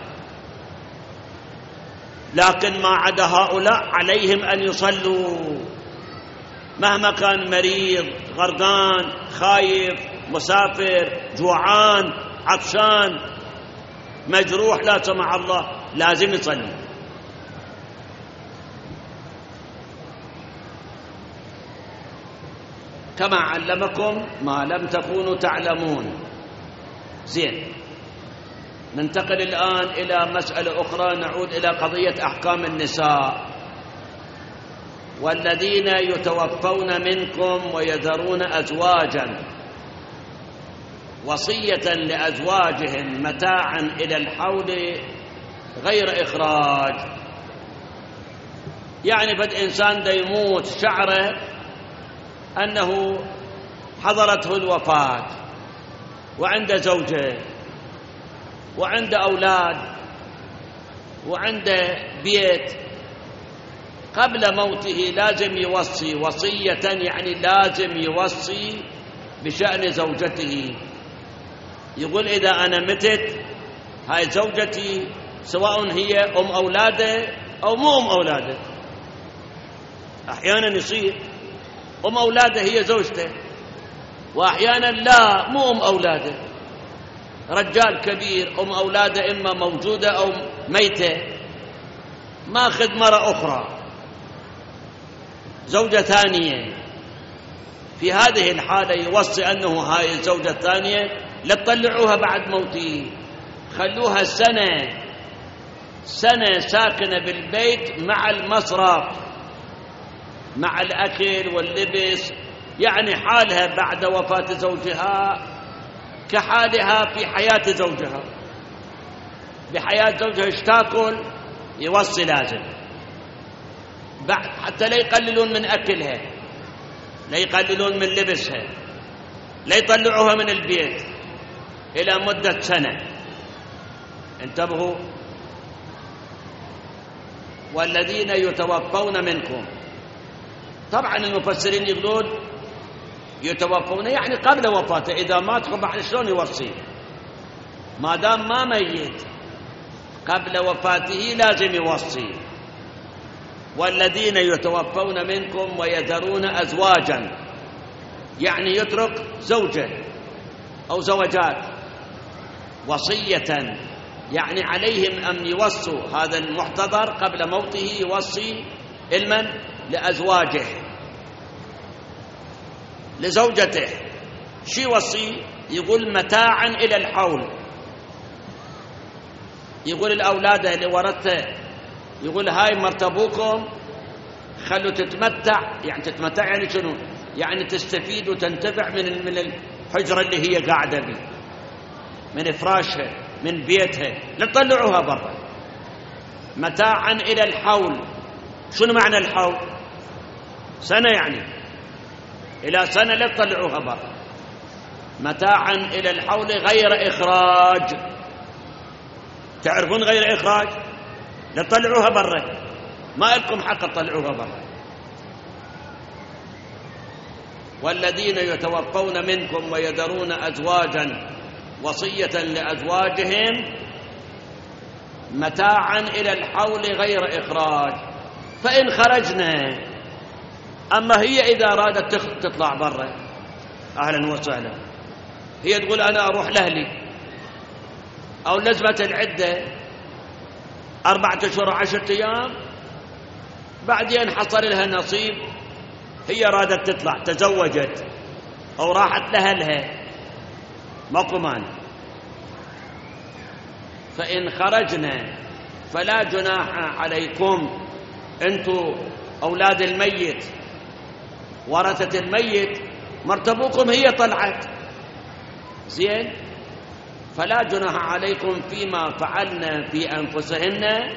لكن ما عدا هؤلاء عليهم أن يصلوا مهما كان مريض، غرقان، خايف، مسافر، جوعان، عطشان، مجروح لا سمح الله، لازم يصلي. كما علمكم ما لم تكونوا تعلمون. زين، ننتقل الآن إلى مسألة أخرى، نعود إلى قضية أحكام النساء. والذين يتوفون منكم ويذرون أزواجا وصية لأزواجهم متاعا إلى الحول غير إخراج. يعني بد إنسان دا يموت شعره أنه حضرته الوفاة وعنده زوجة وعنده أولاد وعنده بيت، قبل موته لازم يوصي وصية، يعني لازم يوصي بشأن زوجته. يقول إذا أنا متت هاي زوجتي، سواء هي أم أولاده أو مو أم أولاده. أحيانا يصير أم أولاده هي زوجته، وأحيانا لا، مو أم أولاده، رجال كبير أم أولاده إما موجودة أو ميتة، ماخذ مرة أخرى زوجة ثانية. في هذه الحالة يوصي أنه هاي الزوجة الثانية لا تطلعوها بعد موتي، خلوها سنة ساكنة بالبيت مع المصرف، مع الأكل واللبس، يعني حالها بعد وفاة زوجها كحالها في حياة زوجها. بحياة زوجها ايش تاكل يوصي لازم، حتى لا يقللون من أكلها، لا يقللون من لبسها، لا يطلعوها من البيت إلى مدة سنة. انتبهوا. والذين يتوفون منكم، طبعا المفسرين يقولون يتوفون يعني قبل وفاته، إذا مات بعد شلون يوصي؟ ما دام ما ميت قبل وفاته لازم يوصي. والذين يتوفون منكم ويذرون أزواجا، يعني يترك زوجة أو زوجات، وصية يعني عليهم أن يوصوا. هذا المحتضر قبل موته يوصي المن لأزواجه، لزوجته. شي وصي؟ يقول متاعا إلى الحول. يقول الأولاد اللي ورثته، يقول هاي مرتبوكم، خلوا تتمتع. يعني تتمتع يعني شنو؟ يعني تستفيد وتنتفع من الحجرة اللي هي قاعدة بيه، من فراشها، من بيتها، لا تطلعوها برا. متاعا إلى الحول. شنو معنى الحول؟ سنة، يعني إلى سنة لا تطلعوها برا. متاعا إلى الحول غير إخراج. تعرفون غير إخراج؟ لا تطلعوها برا، ما لكم حق تطلعوها برا. والذين يتوفون منكم ويذرون أزواجا وصية لأزواجهم متاعا إلى الحول غير إخراج. فإن خرجنا، أما هي إذا أرادت تطلع برا أهلا وسهلا، هي تقول أنا أروح لأهلي، أو نزمة العدة 4 أشهر 10 أيام، بعدين حصل لها نصيب، هي أرادت تطلع، تزوجت أو راحت لأهلها، ماكو مانع. فإن خرجنا فلا جناح عليكم، أنتم أولاد الميت ورثة الميت، مرتبوكم هي طلعت، زين، فلا جناح عليكم فيما فعلنا في أنفسهن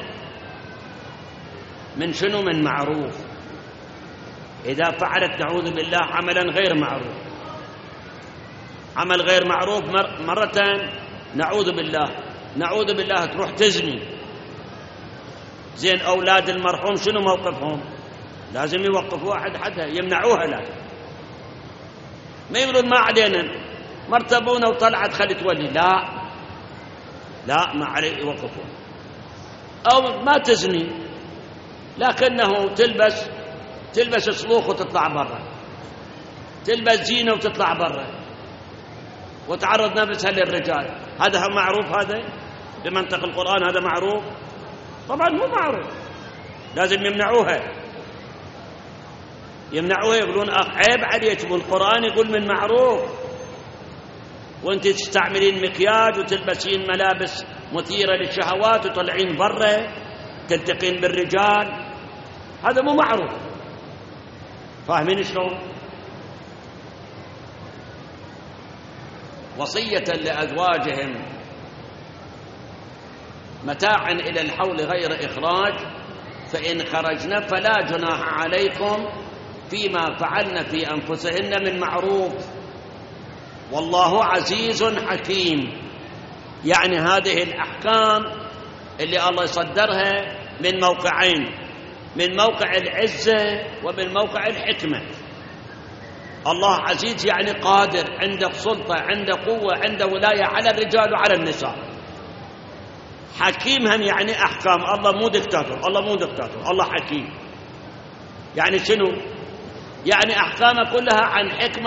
من شنو؟ من معروف. إذا فعلت نعوذ بالله عملا غير معروف، عمل غير معروف مرة، نعوذ بالله تروح تزني، زين أولاد المرحوم شنو موقفهم؟ لازم يوقفوا واحد حدها، يمنعوها. لازم ما يقولون ما علينا، مرتبونا وطلعت خلي تولي، لا ما عليه، يوقفون. أو ما تزني لكنه تلبس صلوخ وتطلع برا، تلبس زينة وتطلع برا وتعرض نفسها للرجال، هذا معروف؟ هذا بمنطق القرآن هذا معروف؟ طبعا مو معروف. لازم يمنعوها، يقولون عيب عليك، والقرآن يقول من معروف، وانت تستعملين مكياج وتلبسين ملابس مثيرة للشهوات وطلعين برا تلتقين بالرجال، هذا مو معروف. فاهمين شلون؟ وصية لأزواجهم متاعا إلى الحول غير إخراج، فإن خرجن فلا جناح عليكم فيما فعلن في أنفسهن من معروف، والله عزيز حكيم. يعني هذه الأحكام اللي الله يصدرها من موقعين، من موقع العزة ومن موقع الحكمة. الله عزيز يعني قادر، عنده سلطة، عنده قوة، عنده ولاية على الرجال وعلى النساء. حكيم هم يعني أحكام، الله مو دكتاتور، الله حكيم. يعني شنو؟ يعني أحكامه كلها عن حكمة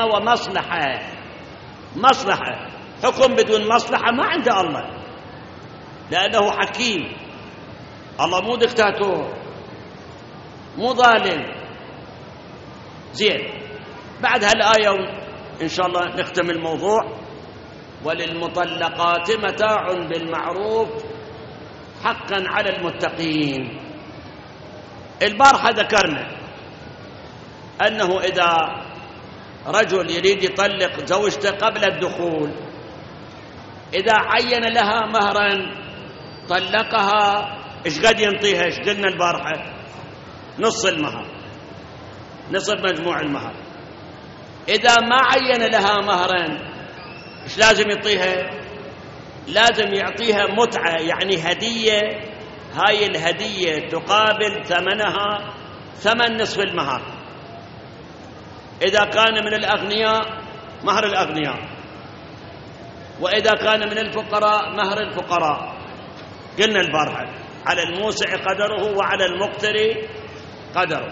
ومصلحة. حكم بدون مصلحة ما عند الله، لأنه حكيم. الله مو دكتاتور، مو ظالم. زين، بعد هالآية إن شاء الله نختم الموضوع. وللمطلقات متاع بالمعروف حقا على المتقين. البارحة ذكرنا أنه إذا رجل يريد يطلق زوجته قبل الدخول، إذا عين لها مهرا طلقها، إيش قد ينطيها؟ إيش قلنا البارحة؟ نص المهر، نصف مجموع المهر. إذا ما عين لها مهرا إيش لازم يعطيها؟ لازم يعطيها متعة، يعني هدية. هاي الهدية تقابل ثمنها ثمن نصف المهر. إذا كان من الأغنياء مهر الأغنياء، وإذا كان من الفقراء مهر الفقراء. قلنا البارحة على الموسع قدره وعلى المقتر قدره.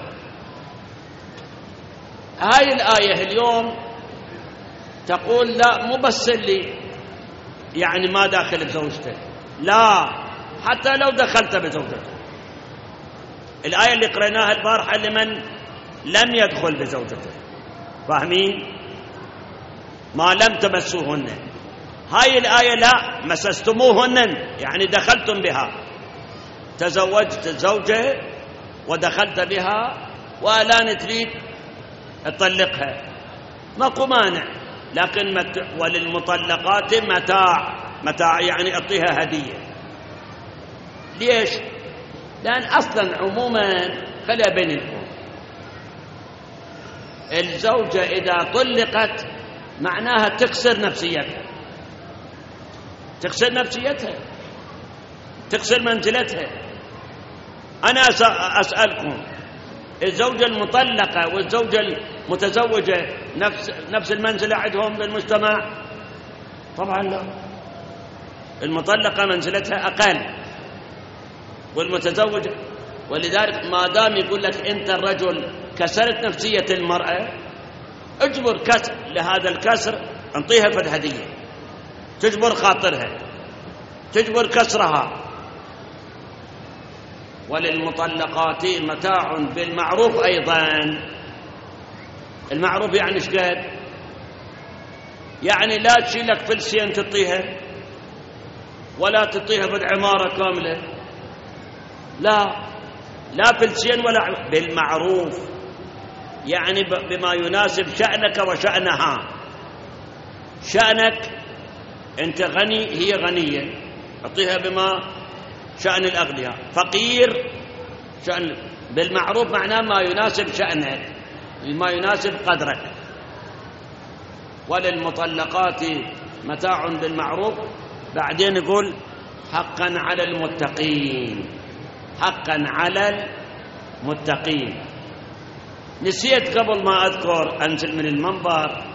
هاي الآية اليوم تقول لا، مو بس اللي يعني ما داخل بزوجته، لا، حتى لو دخلت بزوجته. الآية اللي قرأناها البارحة لمن لم يدخل بزوجته، فاهمين؟ ما لم تمسوهن. هاي الآية لا، مسستموهن يعني دخلتم بها، تزوجت زوجة ودخلت بها والآن تريد تطلقها، ماكو مانع. لكن وللمطلقات متاع يعني اعطيها هدية. ليش؟ لأن أصلا عموما خلي بينكم، الزوجة إذا طلقت معناها تكسر نفسيتها، تكسر منزلتها. أنا أسألكم، الزوجة المطلقة والزوجة المتزوجة نفس المنزلة عندهم بالمجتمع؟ طبعا لا، المطلقة منزلتها أقل والمتزوجة. ولذلك ما دام يقول لك أنت الرجل كسرت نفسية المرأة، اجبر كسر لهذا الكسر، انطيها فد هدية تجبر خاطرها، تجبر كسرها. وللمطلقات متاع بالمعروف أيضا. المعروف يعني ايش قد؟ يعني لا تشيلك فلسين تعطيها، ولا تعطيها فد عمارة كاملة، لا فلسين ولا بالمعروف، يعني بما يناسب شأنك وشأنها. شأنك أنت غني، هي غنية، أعطيها بما شأن الأغنياء. فقير شأن بالمعروف معناه ما يناسب شأنك، ما يناسب قدرك. وللمطلقات متاع بالمعروف، بعدين يقول حقا على المتقين. حقا على المتقين. نسيت قبل ما أذكر أنزل من المنبر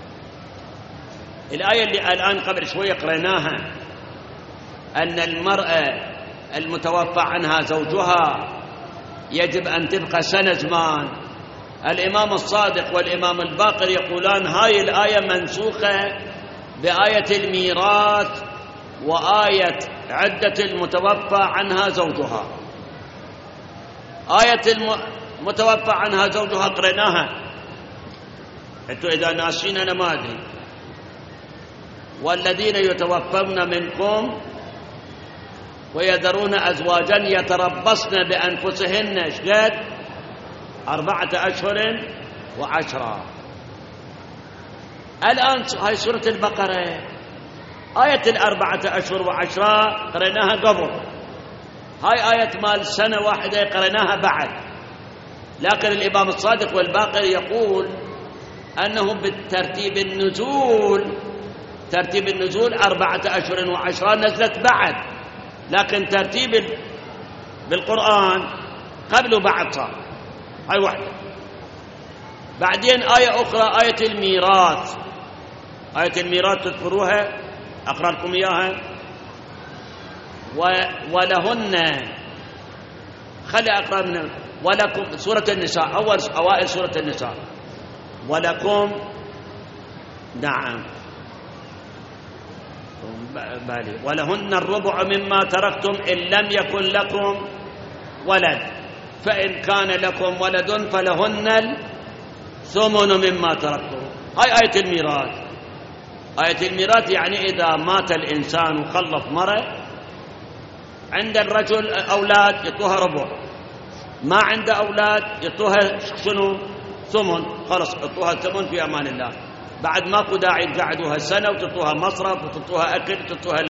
الآية اللي الآن قبل شوية قريناها، أن المرأة المتوفى عنها زوجها يجب أن تبقى سنة زمان. الإمام الصادق والإمام الباقر يقولان هاي الآية منسوخة بآية الميراث وآية عدة المتوفى عنها زوجها. آية المتوفى عنها زوجها قريناها، انتوا إذا ناسين أنا ما أدري. والذين يتوفون منكم ويذرون أزواجا يتربصن بأنفسهن شقد 4 أشهر و10. الآن هاي سورة البقرة آية 4 أشهر و10 قريناها قبل، هاي آية مال سنة واحدة قريناها بعد. لكن الإمام الصادق والباقر يقول أنه بالترتيب النزول، ترتيب النزول 4 أشهر و10 نزلت بعد، لكن ترتيب بالقرآن قبل وبعد صار. هاي واحدة. بعدين آية أخرى آية الميراث. آية الميراث تذكروها؟ أقرأ لكم إياها. ولهن، خلي أقرأ من ولكم سورة النساء، أوائل سورة النساء. ولكم، نعم، ولهن الربع مما تركتم إن لم يكن لكم ولد، فإن كان لكم ولد فلهن الثمن مما تركتم. هاي آية الميراث. آية الميراث يعني إذا مات الإنسان وخلف مرة، عند الرجل أولاد يطوها ربع، ما عنده أولاد يطوها شنو؟ ثمن. خلص يطوها ثمن في أمان الله، بعد ماكو داعي تقعدوها سنة وتطوها مصرف وتطوها أكل وتطوها